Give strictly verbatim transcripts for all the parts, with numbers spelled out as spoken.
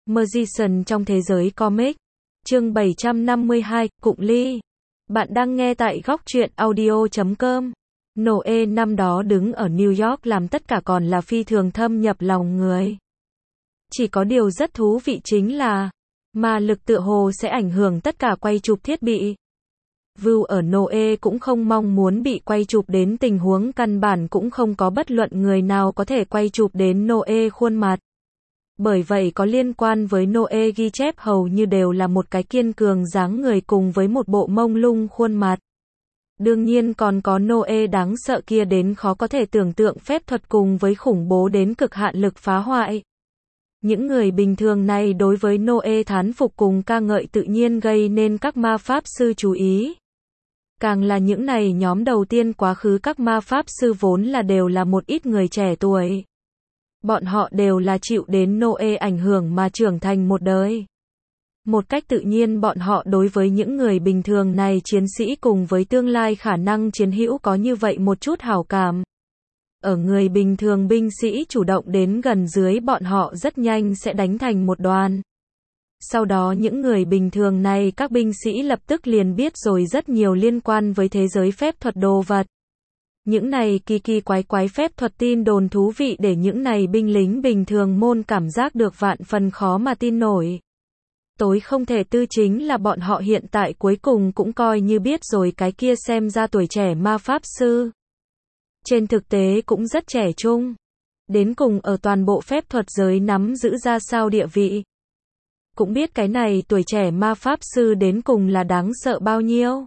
Magician trong thế giới comic. Chương bảy trăm năm mươi hai, Cụng Ly. Bạn đang nghe tại góc truyện audio chấm com. Noe năm đó đứng ở New York làm tất cả còn là phi thường thâm nhập lòng người. Chỉ có điều rất thú vị chính là, ma lực tựa hồ sẽ ảnh hưởng tất cả quay chụp thiết bị. View ở Noe cũng không mong muốn bị quay chụp đến tình huống căn bản cũng không có bất luận người nào có thể quay chụp đến Noe khuôn mặt. Bởi vậy có liên quan với Noe ghi chép hầu như đều là một cái kiên cường dáng người cùng với một bộ mông lung khuôn mặt. Đương nhiên còn có Noe đáng sợ kia đến khó có thể tưởng tượng phép thuật cùng với khủng bố đến cực hạn lực phá hoại. Những người bình thường này đối với Noe thán phục cùng ca ngợi tự nhiên gây nên các ma pháp sư chú ý. Càng là những này nhóm đầu tiên quá khứ các ma pháp sư vốn là đều là một ít người trẻ tuổi. Bọn họ đều là chịu đến Noe ảnh hưởng mà trưởng thành một đời. Một cách tự nhiên bọn họ đối với những người bình thường này chiến sĩ cùng với tương lai khả năng chiến hữu có như vậy một chút hảo cảm. Ở người bình thường binh sĩ chủ động đến gần dưới bọn họ rất nhanh sẽ đánh thành một đoàn. Sau đó những người bình thường này các binh sĩ lập tức liền biết rồi rất nhiều liên quan với thế giới phép thuật đồ vật. Những này kỳ kỳ quái quái phép thuật tin đồn thú vị để những này binh lính bình thường môn cảm giác được vạn phần khó mà tin nổi. Tối không thể tư chính là bọn họ hiện tại cuối cùng cũng coi như biết rồi cái kia xem ra tuổi trẻ ma pháp sư. Trên thực tế cũng rất trẻ trung. Đến cùng ở toàn bộ phép thuật giới nắm giữ ra sao địa vị. Cũng biết cái này tuổi trẻ ma pháp sư đến cùng là đáng sợ bao nhiêu.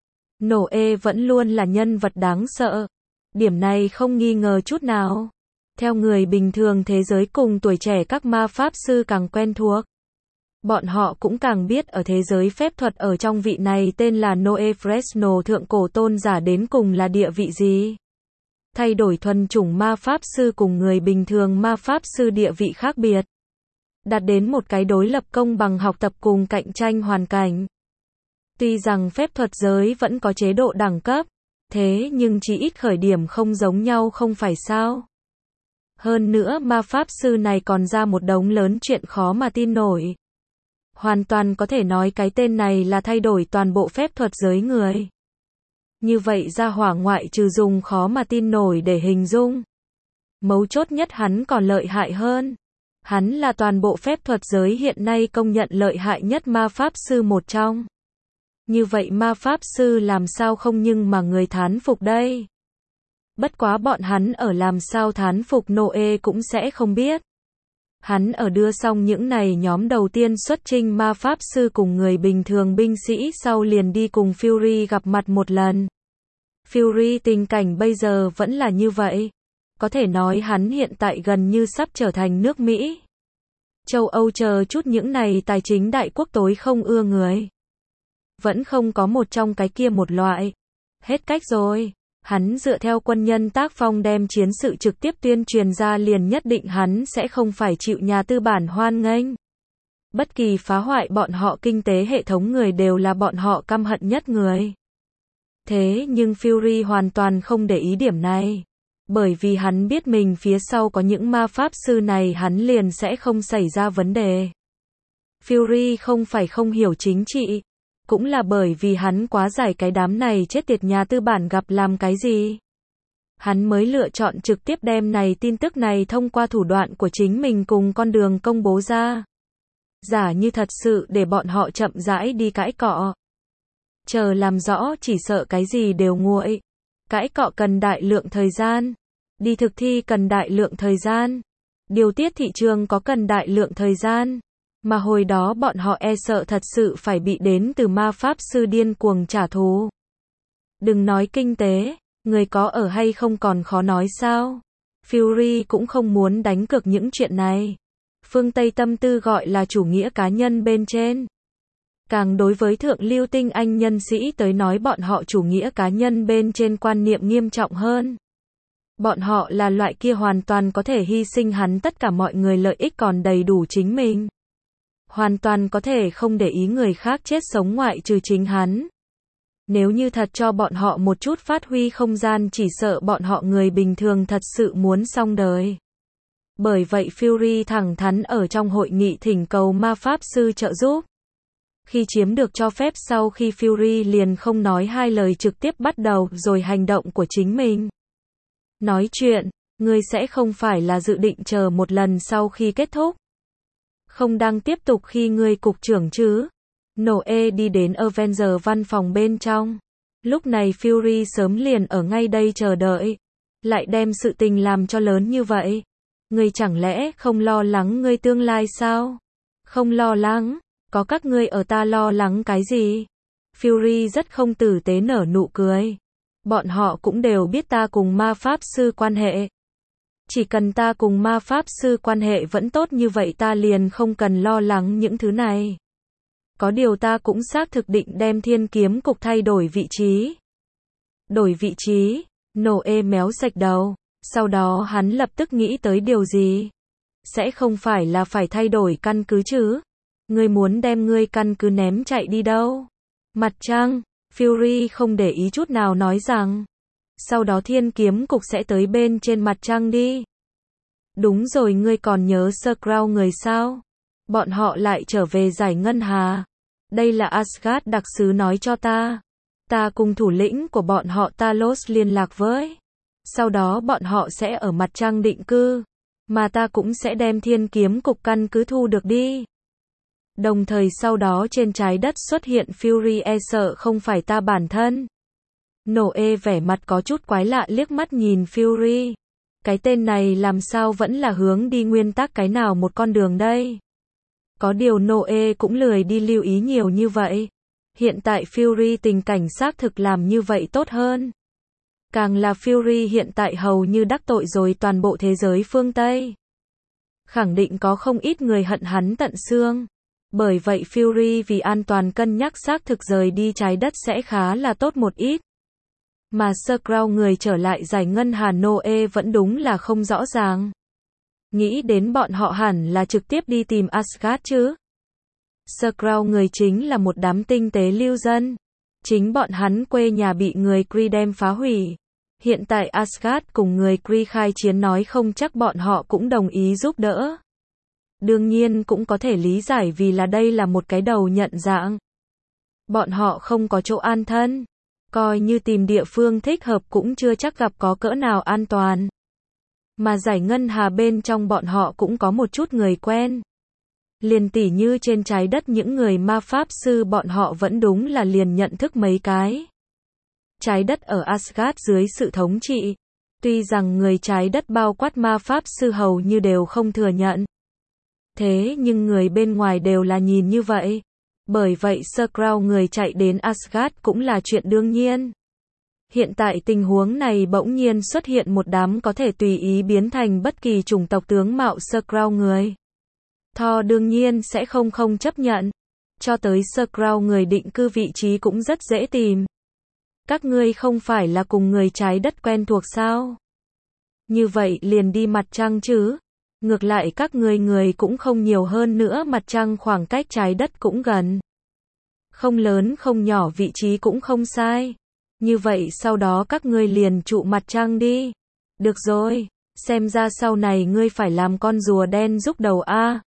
Noe vẫn luôn là nhân vật đáng sợ. Điểm này không nghi ngờ chút nào. Theo người bình thường thế giới cùng tuổi trẻ các ma pháp sư càng quen thuộc. Bọn họ cũng càng biết ở thế giới phép thuật ở trong vị này tên là Noe Fresno thượng cổ tôn giả đến cùng là địa vị gì. Thay đổi thuần chủng ma pháp sư cùng người bình thường ma pháp sư địa vị khác biệt. Đạt đến một cái đối lập công bằng học tập cùng cạnh tranh hoàn cảnh. Tuy rằng phép thuật giới vẫn có chế độ đẳng cấp, thế nhưng chỉ ít khởi điểm không giống nhau không phải sao. Hơn nữa ma pháp sư này còn ra một đống lớn chuyện khó mà tin nổi. Hoàn toàn có thể nói cái tên này là thay đổi toàn bộ phép thuật giới người. Như vậy ra hỏa ngoại trừ dùng khó mà tin nổi để hình dung. Mấu chốt nhất hắn còn lợi hại hơn. Hắn là toàn bộ phép thuật giới hiện nay công nhận lợi hại nhất ma pháp sư một trong. Như vậy ma pháp sư làm sao không nhưng mà người thán phục đây. Bất quá bọn hắn ở làm sao thán phục Noe cũng sẽ không biết. Hắn ở đưa xong những này nhóm đầu tiên xuất chinh ma pháp sư cùng người bình thường binh sĩ sau liền đi cùng Fury gặp mặt một lần. Fury tình cảnh bây giờ vẫn là như vậy. Có thể nói hắn hiện tại gần như sắp trở thành nước Mỹ. Châu Âu chờ chút những này tài chính đại quốc tối không ưa người. Vẫn không có một trong cái kia một loại. Hết cách rồi. Hắn dựa theo quân nhân tác phong đem chiến sự trực tiếp tuyên truyền ra liền nhất định hắn sẽ không phải chịu nhà tư bản hoan nghênh. Bất kỳ phá hoại bọn họ kinh tế hệ thống người đều là bọn họ căm hận nhất người. Thế nhưng Fury hoàn toàn không để ý điểm này. Bởi vì hắn biết mình phía sau có những ma pháp sư này hắn liền sẽ không xảy ra vấn đề. Fury không phải không hiểu chính trị. Cũng là bởi vì hắn quá giải cái đám này chết tiệt nhà tư bản gặp làm cái gì. Hắn mới lựa chọn trực tiếp đem này tin tức này thông qua thủ đoạn của chính mình cùng con đường công bố ra. Giả như thật sự để bọn họ chậm rãi đi cãi cọ. Chờ làm rõ chỉ sợ cái gì đều nguội. Cãi cọ cần đại lượng thời gian. Đi thực thi cần đại lượng thời gian. Điều tiết thị trường có cần đại lượng thời gian. Mà hồi đó bọn họ e sợ thật sự phải bị đến từ ma pháp sư điên cuồng trả thù. Đừng nói kinh tế, người có ở hay không còn khó nói sao. Fury cũng không muốn đánh cược những chuyện này. Phương Tây tâm tư gọi là chủ nghĩa cá nhân bên trên. Càng đối với thượng lưu tinh anh nhân sĩ tới nói bọn họ chủ nghĩa cá nhân bên trên quan niệm nghiêm trọng hơn. Bọn họ là loại kia hoàn toàn có thể hy sinh hắn tất cả mọi người lợi ích còn đầy đủ chính mình. Hoàn toàn có thể không để ý người khác chết sống ngoại trừ chính hắn. Nếu như thật cho bọn họ một chút phát huy không gian chỉ sợ bọn họ người bình thường thật sự muốn xong đời. Bởi vậy Fury thẳng thắn ở trong hội nghị thỉnh cầu ma pháp sư trợ giúp. Khi chiếm được cho phép sau khi Fury liền không nói hai lời trực tiếp bắt đầu rồi hành động của chính mình. Nói chuyện, ngươi sẽ không phải là dự định chờ một lần sau khi kết thúc. Không đang tiếp tục khi ngươi cục trưởng chứ. Noe đi đến Avenger văn phòng bên trong. Lúc này Fury sớm liền ở ngay đây chờ đợi. Lại đem sự tình làm cho lớn như vậy. Ngươi chẳng lẽ không lo lắng ngươi tương lai sao? Không lo lắng, có các ngươi ở ta lo lắng cái gì? Fury rất không tử tế nở nụ cười. Bọn họ cũng đều biết ta cùng ma pháp sư quan hệ. Chỉ cần ta cùng ma pháp sư quan hệ vẫn tốt như vậy ta liền không cần lo lắng những thứ này. Có điều ta cũng xác thực định đem thiên kiếm cục thay đổi vị trí. Đổi vị trí, Noe méo sạch đầu. Sau đó hắn lập tức nghĩ tới điều gì? Sẽ không phải là phải thay đổi căn cứ chứ? Ngươi muốn đem ngươi căn cứ ném chạy đi đâu? Mặt trăng, Fury không để ý chút nào nói rằng. Sau đó thiên kiếm cục sẽ tới bên trên mặt trăng đi. Đúng rồi, ngươi còn nhớ Skrull người sao? Bọn họ lại trở về giải ngân hà. Đây là Asgard đặc sứ nói cho ta. Ta cùng thủ lĩnh của bọn họ Talos liên lạc với. Sau đó bọn họ sẽ ở mặt trăng định cư. Mà ta cũng sẽ đem thiên kiếm cục căn cứ thu được đi. Đồng thời sau đó trên trái đất xuất hiện Fury e sợ không phải ta bản thân. Noe vẻ mặt có chút quái lạ liếc mắt nhìn Fury. Cái tên này làm sao vẫn là hướng đi nguyên tắc cái nào một con đường đây? Có điều Noe cũng lười đi lưu ý nhiều như vậy. Hiện tại Fury tình cảnh xác thực làm như vậy tốt hơn. Càng là Fury hiện tại hầu như đắc tội rồi toàn bộ thế giới phương Tây. Khẳng định có không ít người hận hắn tận xương. Bởi vậy Fury vì an toàn cân nhắc xác thực rời đi trái đất sẽ khá là tốt một ít. Mà Skrull người trở lại giải ngân hà Noe vẫn đúng là không rõ ràng. Nghĩ đến bọn họ hẳn là trực tiếp đi tìm Asgard chứ. Skrull người chính là một đám tinh tế lưu dân. Chính bọn hắn quê nhà bị người Kree đem phá hủy. Hiện tại Asgard cùng người Kree khai chiến nói không chắc bọn họ cũng đồng ý giúp đỡ. Đương nhiên cũng có thể lý giải vì là đây là một cái đầu nhận dạng. Bọn họ không có chỗ an thân. Coi như tìm địa phương thích hợp cũng chưa chắc gặp có cỡ nào an toàn. Mà giải ngân hà bên trong bọn họ cũng có một chút người quen. Liền tỉ như trên trái đất những người ma pháp sư bọn họ vẫn đúng là liền nhận thức mấy cái. Trái đất ở Asgard dưới sự thống trị. Tuy rằng người trái đất bao quát ma pháp sư hầu như đều không thừa nhận. Thế nhưng người bên ngoài đều là nhìn như vậy. Bởi vậy Skrull người chạy đến Asgard cũng là chuyện đương nhiên. Hiện tại tình huống này bỗng nhiên xuất hiện một đám có thể tùy ý biến thành bất kỳ chủng tộc tướng mạo Skrull người. Thor đương nhiên sẽ không không chấp nhận. Cho tới Skrull người định cư vị trí cũng rất dễ tìm. Các ngươi không phải là cùng người trái đất quen thuộc sao? Như vậy liền đi mặt trăng chứ? Ngược lại các ngươi người cũng không nhiều hơn nữa, mặt trăng khoảng cách trái đất cũng gần. Không lớn không nhỏ, vị trí cũng không sai. Như vậy sau đó các ngươi liền trụ mặt trăng đi. Được rồi, xem ra sau này ngươi phải làm con rùa đen giúp đầu a.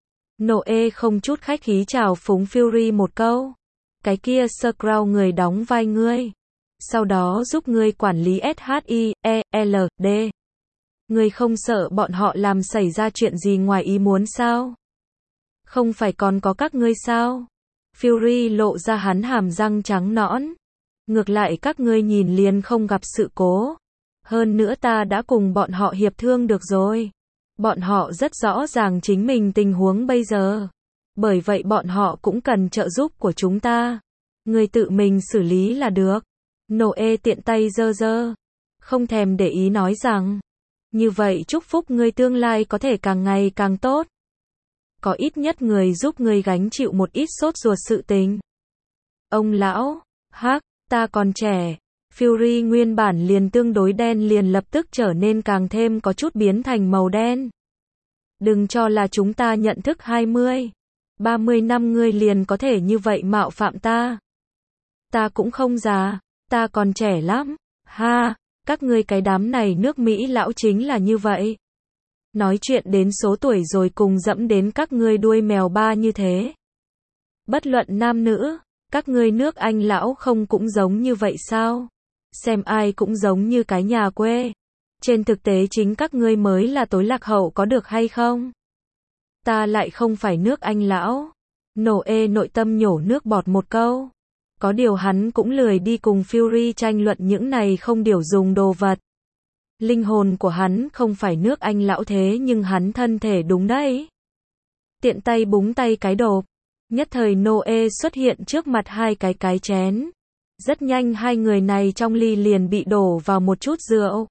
Noe không chút khách khí chào phúng Fury một câu. Cái kia Skrull người đóng vai ngươi. Sau đó giúp ngươi quản lý S H I E L D. Ngươi không sợ bọn họ làm xảy ra chuyện gì ngoài ý muốn sao? Không phải còn có các ngươi sao? Fury lộ ra hắn hàm răng trắng nõn. Ngược lại các ngươi nhìn liền không gặp sự cố. Hơn nữa ta đã cùng bọn họ hiệp thương được rồi. Bọn họ rất rõ ràng chính mình tình huống bây giờ. Bởi vậy bọn họ cũng cần trợ giúp của chúng ta. Ngươi tự mình xử lý là được. Noe tiện tay giơ giơ. Không thèm để ý nói rằng. Như vậy chúc phúc ngươi tương lai có thể càng ngày càng tốt. Có ít nhất người giúp ngươi gánh chịu một ít sốt ruột sự tình. Ông lão, hắc, ta còn trẻ. Fury nguyên bản liền tương đối đen liền lập tức trở nên càng thêm có chút biến thành màu đen. Đừng cho là chúng ta nhận thức hai mươi, ba mươi năm ngươi liền có thể như vậy mạo phạm ta. Ta cũng không già, ta còn trẻ lắm. Ha, các ngươi cái đám này nước Mỹ lão chính là như vậy. Nói chuyện đến số tuổi rồi cùng dẫm đến các ngươi đuôi mèo ba như thế. Bất luận nam nữ, các ngươi nước Anh lão không cũng giống như vậy sao? Xem ai cũng giống như cái nhà quê. Trên thực tế chính các ngươi mới là tối lạc hậu có được hay không? Ta lại không phải nước Anh lão. Noe nội tâm nhổ nước bọt một câu. Có điều hắn cũng lười đi cùng Fury tranh luận những này không điều dùng đồ vật. Linh hồn của hắn không phải nước Anh lão thế nhưng hắn thân thể đúng đấy. Tiện tay búng tay cái đột. Nhất thời Noe xuất hiện trước mặt hai cái cái chén. Rất nhanh hai người này trong ly liền bị đổ vào một chút rượu.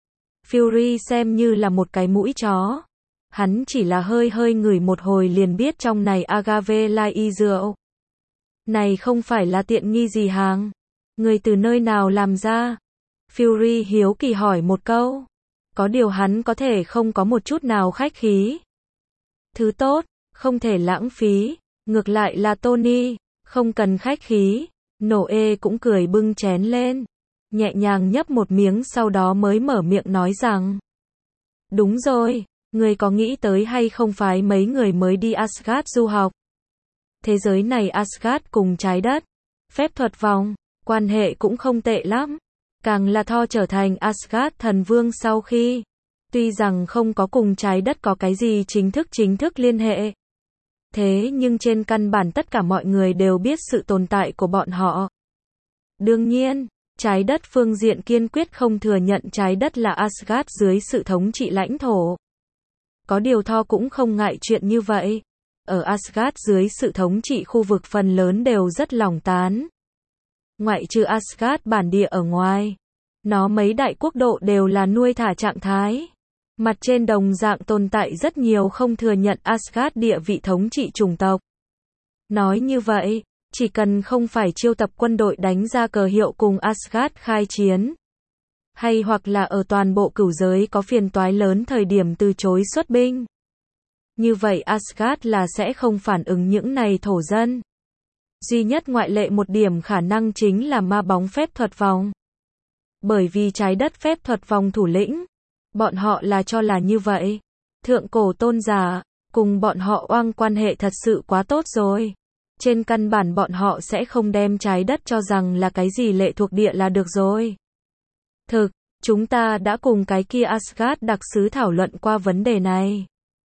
Fury xem như là một cái mũi chó. Hắn chỉ là hơi hơi ngửi một hồi liền biết trong này agave lai rượu. Này không phải là tiện nghi gì hàng. Người từ nơi nào làm ra? Fury hiếu kỳ hỏi một câu. Có điều hắn có thể không có một chút nào khách khí. Thứ tốt, không thể lãng phí. Ngược lại là Tony, không cần khách khí. Noe cũng cười bưng chén lên. Nhẹ nhàng nhấp một miếng sau đó mới mở miệng nói rằng. Đúng rồi, người có nghĩ tới hay không phái mấy người mới đi Asgard du học? Thế giới này Asgard cùng trái đất, phép thuật vòng, quan hệ cũng không tệ lắm. Càng là Thor trở thành Asgard thần vương sau khi, tuy rằng không có cùng trái đất có cái gì chính thức chính thức liên hệ. Thế nhưng trên căn bản tất cả mọi người đều biết sự tồn tại của bọn họ. Đương nhiên, trái đất phương diện kiên quyết không thừa nhận trái đất là Asgard dưới sự thống trị lãnh thổ. Có điều Thor cũng không ngại chuyện như vậy. Ở Asgard dưới sự thống trị khu vực phần lớn đều rất lỏng tán. Ngoại trừ Asgard bản địa ở ngoài, nó mấy đại quốc độ đều là nuôi thả trạng thái. Mặt trên đồng dạng tồn tại rất nhiều không thừa nhận Asgard địa vị thống trị chủng tộc. Nói như vậy, chỉ cần không phải chiêu tập quân đội đánh ra cờ hiệu cùng Asgard khai chiến, hay hoặc là ở toàn bộ cửu giới có phiền toái lớn thời điểm từ chối xuất binh. Như vậy Asgard là sẽ không phản ứng những này thổ dân. Duy nhất ngoại lệ một điểm khả năng chính là ma bóng phép thuật vòng. Bởi vì trái đất phép thuật vòng thủ lĩnh, bọn họ là cho là như vậy. Thượng cổ tôn giả, cùng bọn họ oang quan hệ thật sự quá tốt rồi. Trên căn bản bọn họ sẽ không đem trái đất cho rằng là cái gì lệ thuộc địa là được rồi. Thực, chúng ta đã cùng cái kia Asgard đặc sứ thảo luận qua vấn đề này.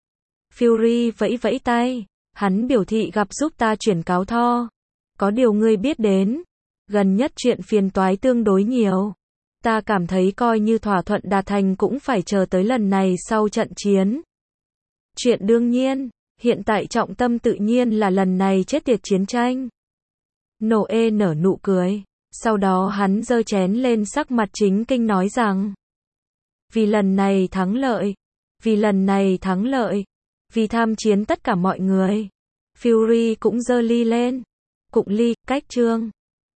Fury vẫy vẫy tay, hắn biểu thị gặp giúp ta chuyển cáo Thor. Có điều ngươi biết đến, gần nhất chuyện phiền toái tương đối nhiều. Ta cảm thấy coi như thỏa thuận đạt thành cũng phải chờ tới lần này sau trận chiến. Chuyện đương nhiên, hiện tại trọng tâm tự nhiên là lần này chết tiệt chiến tranh. Noe nở nụ cười, sau đó hắn giơ chén lên sắc mặt chính kinh nói rằng. Vì lần này thắng lợi, vì lần này thắng lợi, vì tham chiến tất cả mọi người. Fury cũng giơ ly lên. Cụng ly, cách chương.